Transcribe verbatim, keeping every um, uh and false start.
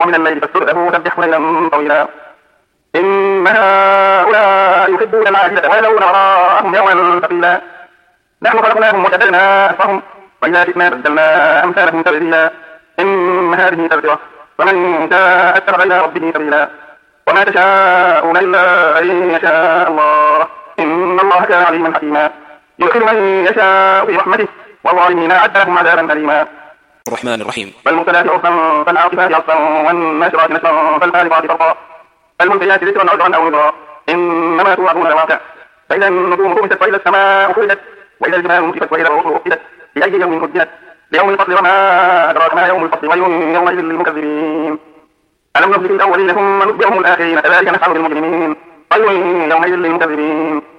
ومن الليل فاسجد وسبحه ليلا طويلا إن هؤلاء يحبون العاجلة ويذرون وراءهم يوما ثقيلا نحن خلقناهم وشددنا أسرهم وإذا شئنا بدلنا أمثالهم تبديلا إن هذه تذكرة فمن شاء اتخذ إلى ربه سبيلا وما تشاءون إلا أن يشاء الله إن الله كان عليما حكيما يدخل من يشاء في رحمته والظالمين أعد لهم عذابا أليما. الرحمن الرحيم. فالمرسلات عرفا فالعاصفات عصفا والناشرات نشرا فالفارقات فرقا فالملقيات ذكرا عذرا أو نذرا إنما توعدون لواقع فإذا النجوم طمست وإذا السماء فرجت وإذا الجبال نصفت وإذا الأرض أحدثت لأي يوم أجلت ليوم الفصل وما أدراك ما يوم الفصل ويل يومئذ للمكذبين ألم نهلك الأولين ثم نتبعهم الآخرين كذلك نفعل بالمجرمين ويل يومئذ للمكذبين